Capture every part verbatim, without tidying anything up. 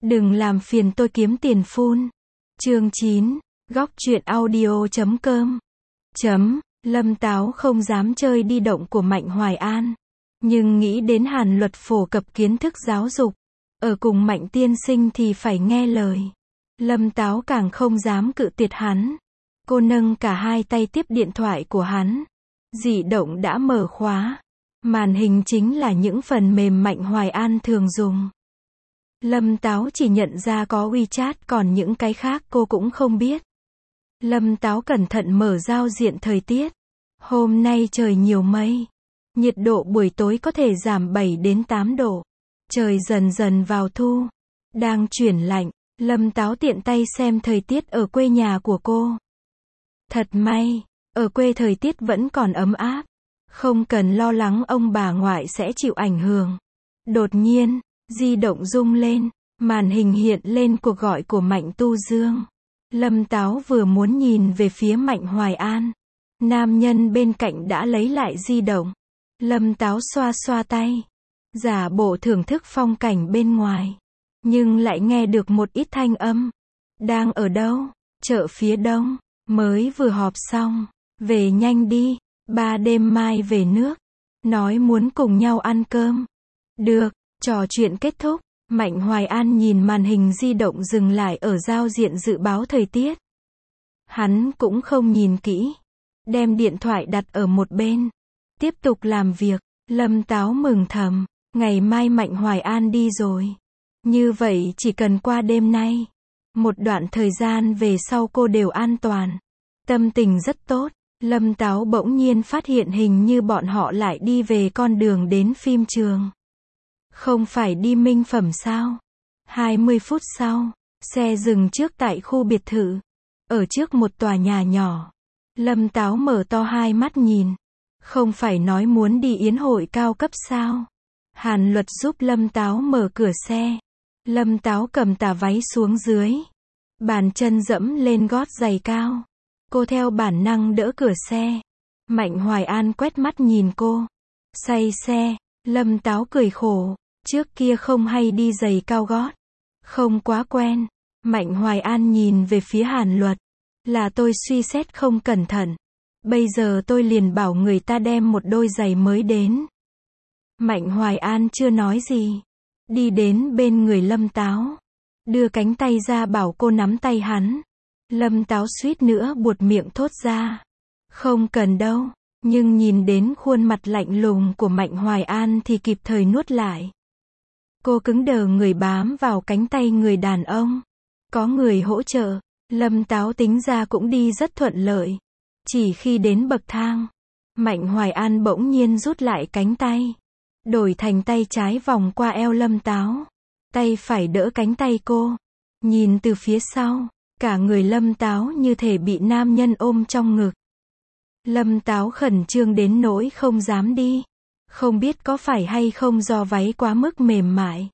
Đừng làm phiền tôi kiếm tiền phun. Chương chín, góc truyện audio chấm com. Chấm, Lâm Táo không dám chơi đi động của Mạnh Hoài An. Nhưng nghĩ đến Hàn Luật phổ cập kiến thức giáo dục. Ở cùng Mạnh tiên sinh thì phải nghe lời. Lâm Táo càng không dám cự tuyệt hắn. Cô nâng cả hai tay tiếp điện thoại của hắn. Di động đã mở khóa. Màn hình chính là những phần mềm Mạnh Hoài An thường dùng. Lâm Táo chỉ nhận ra có WeChat, còn những cái khác cô cũng không biết. Lâm Táo cẩn thận mở giao diện thời tiết. Hôm nay trời nhiều mây. Nhiệt độ buổi tối có thể giảm bảy đến tám độ. Trời dần dần vào thu. Đang chuyển lạnh. Lâm Táo tiện tay xem thời tiết ở quê nhà của cô. Thật may, ở quê thời tiết vẫn còn ấm áp. Không cần lo lắng ông bà ngoại sẽ chịu ảnh hưởng. Đột nhiên, di động rung lên. Màn hình hiện lên cuộc gọi của Mạnh Tu Dương. Lâm Táo vừa muốn nhìn về phía Mạnh Hoài An. Nam nhân bên cạnh đã lấy lại di động. Lâm Táo xoa xoa tay. Giả bộ thưởng thức phong cảnh bên ngoài. Nhưng lại nghe được một ít thanh âm. Đang ở đâu? Chợ phía đông. Mới vừa họp xong. Về nhanh đi. Ba đêm mai về nước. Nói muốn cùng nhau ăn cơm. Được. Trò chuyện kết thúc. Mạnh Hoài An nhìn màn hình di động dừng lại ở giao diện dự báo thời tiết. Hắn cũng không nhìn kỹ. Đem điện thoại đặt ở một bên. Tiếp tục làm việc. Lâm Táo mừng thầm. Ngày mai Mạnh Hoài An đi rồi. Như vậy chỉ cần qua đêm nay. Một đoạn thời gian về sau cô đều an toàn. Tâm tình rất tốt. Lâm Táo bỗng nhiên phát hiện hình như bọn họ lại đi về con đường đến phim trường. Không phải đi Minh Phẩm sao? hai mươi phút sau, xe dừng trước tại khu biệt thự. Ở trước một tòa nhà nhỏ. Lâm Táo mở to hai mắt nhìn. Không phải nói muốn đi yến hội cao cấp sao? Hàn Luật giúp Lâm Táo mở cửa xe. Lâm Táo cầm tà váy xuống dưới. Bàn chân dẫm lên gót giày cao. Cô theo bản năng đỡ cửa xe. Mạnh Hoài An quét mắt nhìn cô. Say xe. Lâm Táo cười khổ. Trước kia không hay đi giày cao gót. Không quá quen. Mạnh Hoài An nhìn về phía Hàn Luật. Là tôi suy xét không cẩn thận. Bây giờ tôi liền bảo người ta đem một đôi giày mới đến. Mạnh Hoài An chưa nói gì. Đi đến bên người Lâm Táo. Đưa cánh tay ra bảo cô nắm tay hắn. Lâm Táo suýt nữa buột miệng thốt ra. Không cần đâu. Nhưng nhìn đến khuôn mặt lạnh lùng của Mạnh Hoài An thì kịp thời nuốt lại. Cô cứng đờ người bám vào cánh tay người đàn ông. Có người hỗ trợ. Lâm Táo tính ra cũng đi rất thuận lợi. Chỉ khi đến bậc thang. Mạnh Hoài An bỗng nhiên rút lại cánh tay. Đổi thành tay trái vòng qua eo Lâm Táo. Tay phải đỡ cánh tay cô. Nhìn từ phía sau. Cả người Lâm Táo như thể bị nam nhân ôm trong ngực. Lâm Táo khẩn trương đến nỗi không dám đi. Không biết có phải hay không do váy quá mức mềm mại.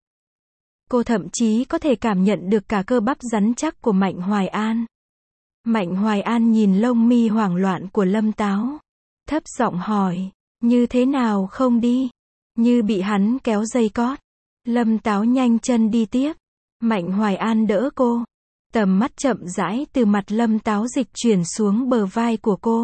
Cô thậm chí có thể cảm nhận được cả cơ bắp rắn chắc của Mạnh Hoài An. Mạnh Hoài An nhìn lông mi hoảng loạn của Lâm Táo. Thấp giọng hỏi. Như thế nào không đi? Như bị hắn kéo dây cót. Lâm Táo nhanh chân đi tiếp. Mạnh Hoài An đỡ cô. Tầm mắt chậm rãi từ mặt Lâm Táo dịch chuyển xuống bờ vai của cô.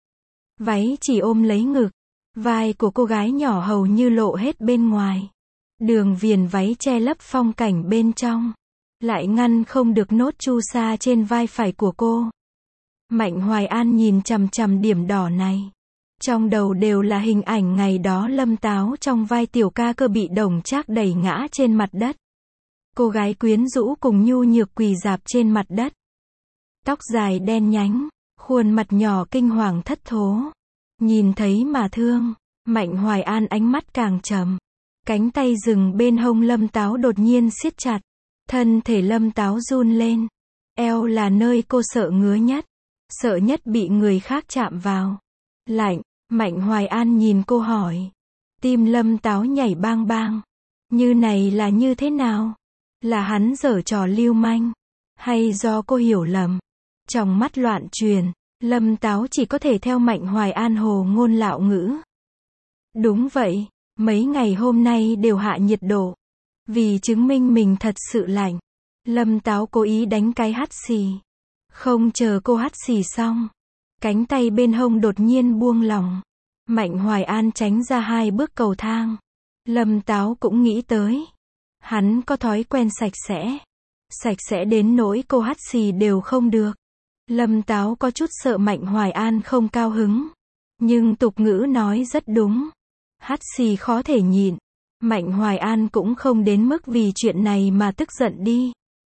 Váy chỉ ôm lấy ngực. Vai của cô gái nhỏ hầu như lộ hết bên ngoài. Đường viền váy che lấp phong cảnh bên trong. Lại ngăn không được nốt chu sa trên vai phải của cô. Mạnh Hoài An nhìn chằm chằm điểm đỏ này. Trong đầu đều là hình ảnh ngày đó Lâm Táo trong vai tiểu ca cơ bị Đồng Trác đẩy ngã trên mặt đất. Cô gái quyến rũ cùng nhu nhược quỳ rạp trên mặt đất. Tóc dài đen nhánh. Khuôn mặt nhỏ kinh hoàng thất thố. Nhìn thấy mà thương. Mạnh Hoài An ánh mắt càng trầm. Cánh tay dừng bên hông Lâm Táo đột nhiên siết chặt. Thân thể Lâm Táo run lên. Eo là nơi cô sợ ngứa nhất. Sợ nhất bị người khác chạm vào. Lạnh. Mạnh Hoài An nhìn cô hỏi. Tim Lâm Táo nhảy bang bang. Như này là như thế nào? Là hắn giở trò lưu manh? Hay do cô hiểu lầm? Trong mắt loạn truyền. Lâm Táo chỉ có thể theo Mạnh Hoài An hồ ngôn lạo ngữ. Đúng vậy. Mấy ngày hôm nay đều hạ nhiệt độ. Vì chứng minh mình thật sự lạnh. Lâm Táo cố ý đánh cái hắt xì. Không chờ cô hắt xì xong, cánh tay bên hông đột nhiên buông lỏng. Mạnh Hoài An tránh ra hai bước cầu thang. Lâm Táo cũng nghĩ tới. Hắn có thói quen sạch sẽ. Sạch sẽ đến nỗi cô hắt xì đều không được. Lâm Táo có chút sợ Mạnh Hoài An không cao hứng. Nhưng tục ngữ nói rất đúng. Hắt xì khó thể nhịn. Mạnh Hoài An cũng không đến mức vì chuyện này mà tức giận đi.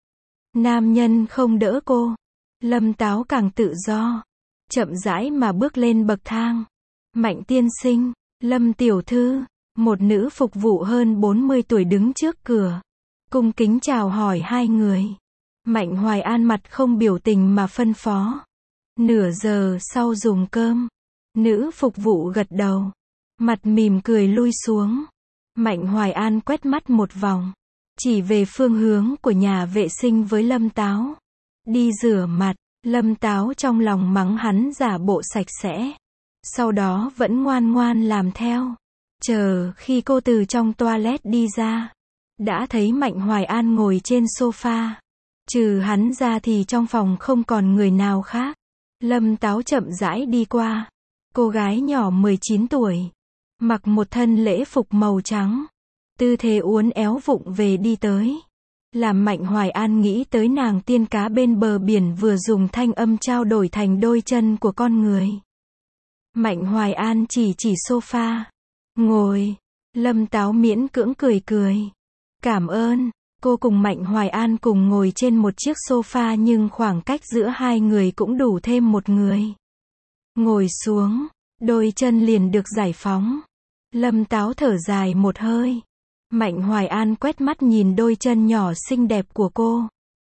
Nam nhân không đỡ cô. Lâm Táo càng tự do. Chậm rãi mà bước lên bậc thang. Mạnh tiên sinh, Lâm tiểu thư, một nữ phục vụ hơn bốn mươi tuổi đứng trước cửa. Cung kính chào hỏi hai người. Mạnh Hoài An mặt không biểu tình mà phân phó. Nửa giờ sau dùng cơm. Nữ phục vụ gật đầu. Mặt mỉm cười lui xuống. Mạnh Hoài An quét mắt một vòng. Chỉ về phương hướng của nhà vệ sinh với Lâm Táo. Đi rửa mặt. Lâm Táo trong lòng mắng hắn giả bộ sạch sẽ. Sau đó vẫn ngoan ngoan làm theo. Chờ khi cô từ trong toilet đi ra. Đã thấy Mạnh Hoài An ngồi trên sofa. Trừ hắn ra thì trong phòng không còn người nào khác. Lâm Táo chậm rãi đi qua. Cô gái nhỏ mười chín tuổi. Mặc một thân lễ phục màu trắng. Tư thế uốn éo vụng về đi tới. Làm Mạnh Hoài An nghĩ tới nàng tiên cá bên bờ biển vừa dùng thanh âm trao đổi thành đôi chân của con người. Mạnh Hoài An chỉ chỉ sofa. Ngồi. Lâm Táo miễn cưỡng cười cười. Cảm ơn. Cô cùng Mạnh Hoài An cùng ngồi trên một chiếc sofa nhưng khoảng cách giữa hai người cũng đủ thêm một người. Ngồi xuống. Đôi chân liền được giải phóng. Lâm Táo thở dài một hơi. Mạnh Hoài An quét mắt nhìn đôi chân nhỏ xinh đẹp của cô.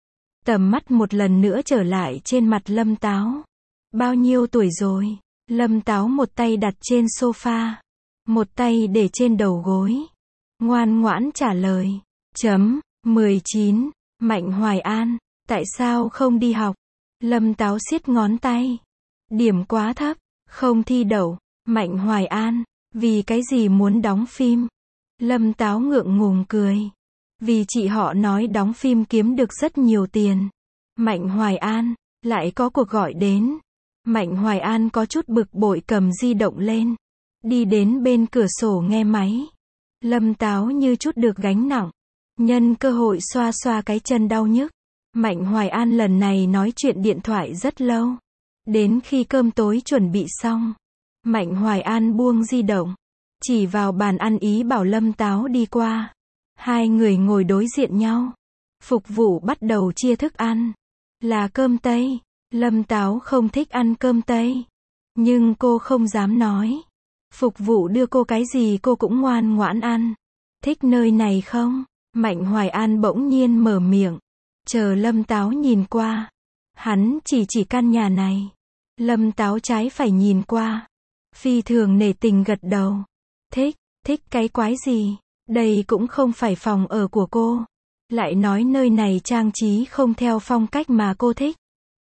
Tầm mắt một lần nữa trở lại trên mặt Lâm Táo. Bao nhiêu tuổi rồi? Lâm Táo một tay đặt trên sofa. Một tay để trên đầu gối. Ngoan ngoãn trả lời. Chấm, mười chín. Mạnh Hoài An, tại sao không đi học? Lâm Táo siết ngón tay. Điểm quá thấp, không thi đậu. Mạnh Hoài An, vì cái gì muốn đóng phim? Lâm Táo ngượng ngùng cười. Vì chị họ nói đóng phim kiếm được rất nhiều tiền. Mạnh Hoài An, lại có cuộc gọi đến. Mạnh Hoài An có chút bực bội cầm di động lên. Đi đến bên cửa sổ nghe máy. Lâm Táo như chút được gánh nặng. Nhân cơ hội xoa xoa cái chân đau nhức. Mạnh Hoài An lần này nói chuyện điện thoại rất lâu. Đến khi cơm tối chuẩn bị xong. Mạnh Hoài An buông di động. Chỉ vào bàn ăn ý bảo Lâm Táo đi qua. Hai người ngồi đối diện nhau. Phục vụ bắt đầu chia thức ăn. Là cơm Tây. Lâm Táo không thích ăn cơm Tây. Nhưng cô không dám nói. Phục vụ đưa cô cái gì cô cũng ngoan ngoãn ăn. Thích nơi này không? Mạnh Hoài An bỗng nhiên mở miệng. Chờ Lâm Táo nhìn qua. Hắn chỉ chỉ căn nhà này. Lâm Táo trái phải nhìn qua. Phi thường nể tình gật đầu. Thích, thích cái quái gì? Đây cũng không phải phòng ở của cô. Lại nói nơi này trang trí không theo phong cách mà cô thích.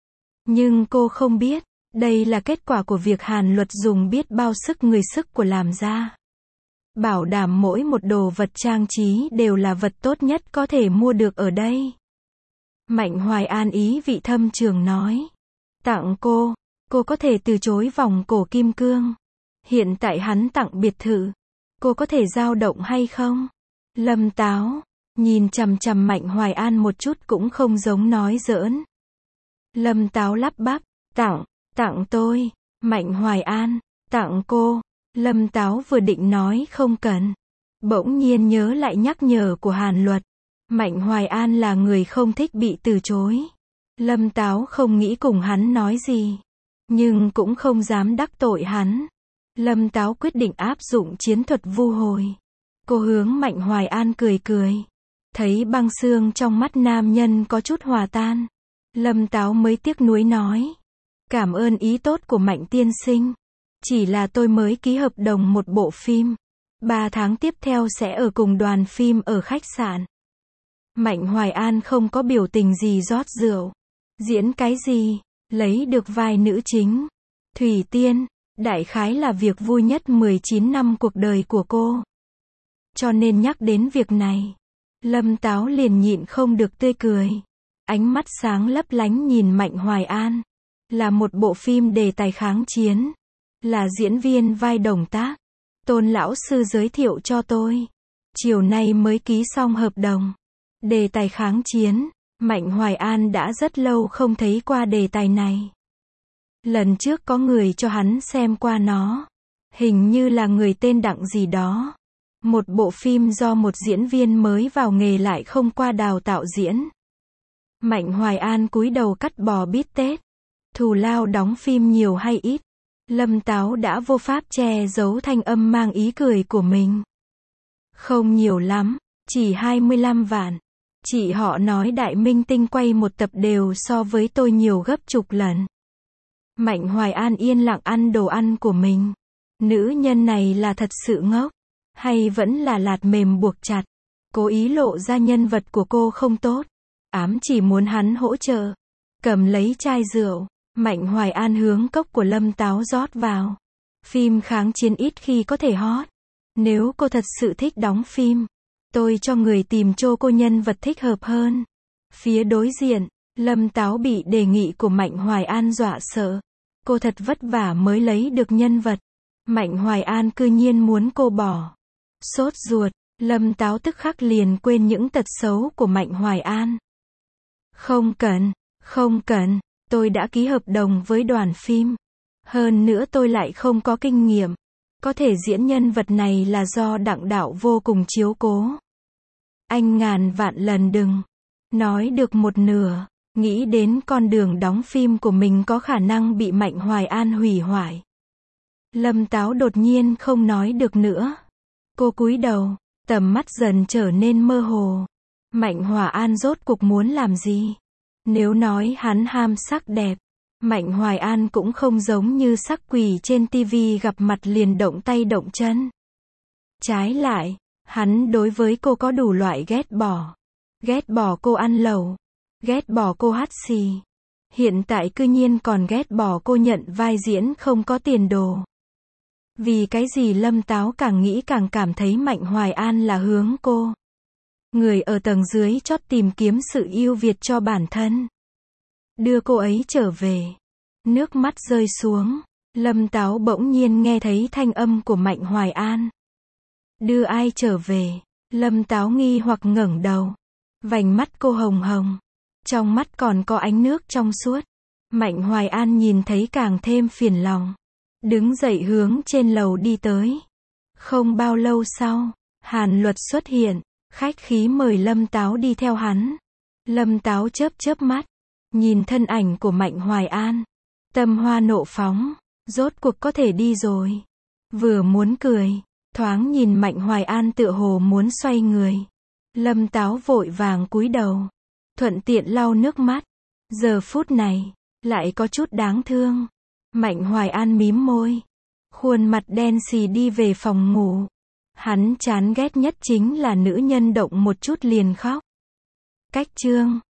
Nhưng cô không biết, đây là kết quả của việc Hàn Luật dùng biết bao sức người sức của làm ra. Bảo đảm mỗi một đồ vật trang trí đều là vật tốt nhất có thể mua được ở đây. Mạnh Hoài An ý vị thâm trường nói. Tặng cô, cô có thể từ chối vòng cổ kim cương. Hiện tại hắn tặng biệt thự. Cô có thể dao động hay không? Lâm Táo, nhìn chằm chằm Mạnh Hoài An một chút cũng không giống nói giỡn. Lâm Táo lắp bắp, tặng, tặng tôi. Mạnh Hoài An, tặng cô. Lâm Táo vừa định nói không cần. Bỗng nhiên nhớ lại nhắc nhở của Hàn Luật. Mạnh Hoài An là người không thích bị từ chối. Lâm Táo không nghĩ cùng hắn nói gì. Nhưng cũng không dám đắc tội hắn. Lâm Táo quyết định áp dụng chiến thuật vu hồi. Cô hướng Mạnh Hoài An cười cười. Thấy băng xương trong mắt nam nhân có chút hòa tan. Lâm Táo mới tiếc nuối nói. Cảm ơn ý tốt của Mạnh tiên sinh. Chỉ là tôi mới ký hợp đồng một bộ phim. Ba tháng tiếp theo sẽ ở cùng đoàn phim ở khách sạn. Mạnh Hoài An không có biểu tình gì rót rượu. Diễn cái gì? Lấy được vai nữ chính. Thủy Tiên. Đại khái là việc vui nhất mười chín năm cuộc đời của cô. Cho nên nhắc đến việc này. Lâm Táo liền nhịn không được tươi cười. ánh mắt sáng lấp lánh nhìn Mạnh Hoài An. Là một bộ phim đề tài kháng chiến. Là diễn viên vai đồng tác. Tôn lão sư giới thiệu cho tôi. Chiều nay mới ký xong hợp đồng. Đề tài kháng chiến. Mạnh Hoài An đã rất lâu không thấy qua đề tài này. Lần trước có người cho hắn xem qua nó. Hình như là người tên Đặng gì đó. Một bộ phim do một diễn viên mới vào nghề lại không qua đào tạo diễn. Mạnh Hoài An cúi đầu cắt bò bít tết. Thù lao đóng phim nhiều hay ít? Lâm Táo đã vô pháp che giấu thanh âm mang ý cười của mình. Không nhiều lắm, chỉ hai mươi lăm vạn. Chị họ nói đại minh tinh quay một tập đều so với tôi nhiều gấp chục lần. Mạnh Hoài An yên lặng ăn đồ ăn của mình. Nữ nhân này là thật sự ngốc, hay vẫn là lạt mềm buộc chặt, cố ý lộ ra nhân vật của cô không tốt, ám chỉ muốn hắn hỗ trợ. Cầm lấy chai rượu, Mạnh Hoài An hướng cốc của Lâm Táo rót vào. Phim kháng chiến ít khi có thể hot. Nếu cô thật sự thích đóng phim, tôi cho người tìm cho cô nhân vật thích hợp hơn. Phía đối diện, Lâm Táo bị đề nghị của Mạnh Hoài An dọa sợ. Cô thật vất vả mới lấy được nhân vật. Mạnh Hoài An cư nhiên muốn cô bỏ. Sốt ruột, Lâm Táo tức khắc liền quên những tật xấu của Mạnh Hoài An. Không cần, không cần, tôi đã ký hợp đồng với đoàn phim. Hơn nữa tôi lại không có kinh nghiệm. Có thể diễn nhân vật này là do Đặng đạo vô cùng chiếu cố. Anh ngàn vạn lần đừng nói được một nửa, nghĩ đến con đường đóng phim của mình có khả năng bị Mạnh Hoài An hủy hoại. Lâm Táo đột nhiên không nói được nữa. Cô cúi đầu, tầm mắt dần trở nên mơ hồ. Mạnh Hoài An rốt cuộc muốn làm gì? Nếu nói hắn ham sắc đẹp, Mạnh Hoài An cũng không giống như sắc quỷ trên tivi gặp mặt liền động tay động chân. Trái lại, hắn đối với cô có đủ loại ghét bỏ. Ghét bỏ cô ăn lẩu, ghét bỏ cô hát xì. Hiện tại cư nhiên còn ghét bỏ cô nhận vai diễn không có tiền đồ. Vì cái gì Lâm Táo càng nghĩ càng cảm thấy Mạnh Hoài An là hướng cô. Người ở tầng dưới chót tìm kiếm sự ưu việt cho bản thân. Đưa cô ấy trở về. Nước mắt rơi xuống. Lâm Táo bỗng nhiên nghe thấy thanh âm của Mạnh Hoài An. Đưa ai trở về? Lâm Táo nghi hoặc ngẩng đầu. Vành mắt cô hồng hồng. Trong mắt còn có ánh nước trong suốt. Mạnh Hoài An nhìn thấy càng thêm phiền lòng. Đứng dậy hướng trên lầu đi tới. Không bao lâu sau, Hàn Luật xuất hiện, khách khí mời Lâm Táo đi theo hắn. Lâm Táo chớp chớp mắt, nhìn thân ảnh của Mạnh Hoài An. Tâm hoa nộ phóng, rốt cuộc có thể đi rồi. Vừa muốn cười, thoáng nhìn Mạnh Hoài An tựa hồ muốn xoay người. Lâm Táo vội vàng cúi đầu, thuận tiện lau nước mắt. Giờ phút này, lại có chút đáng thương. Mạnh Hoài An mím môi, khuôn mặt đen xì đi về phòng ngủ. Hắn chán ghét nhất chính là nữ nhân động một chút liền khóc. Cách chương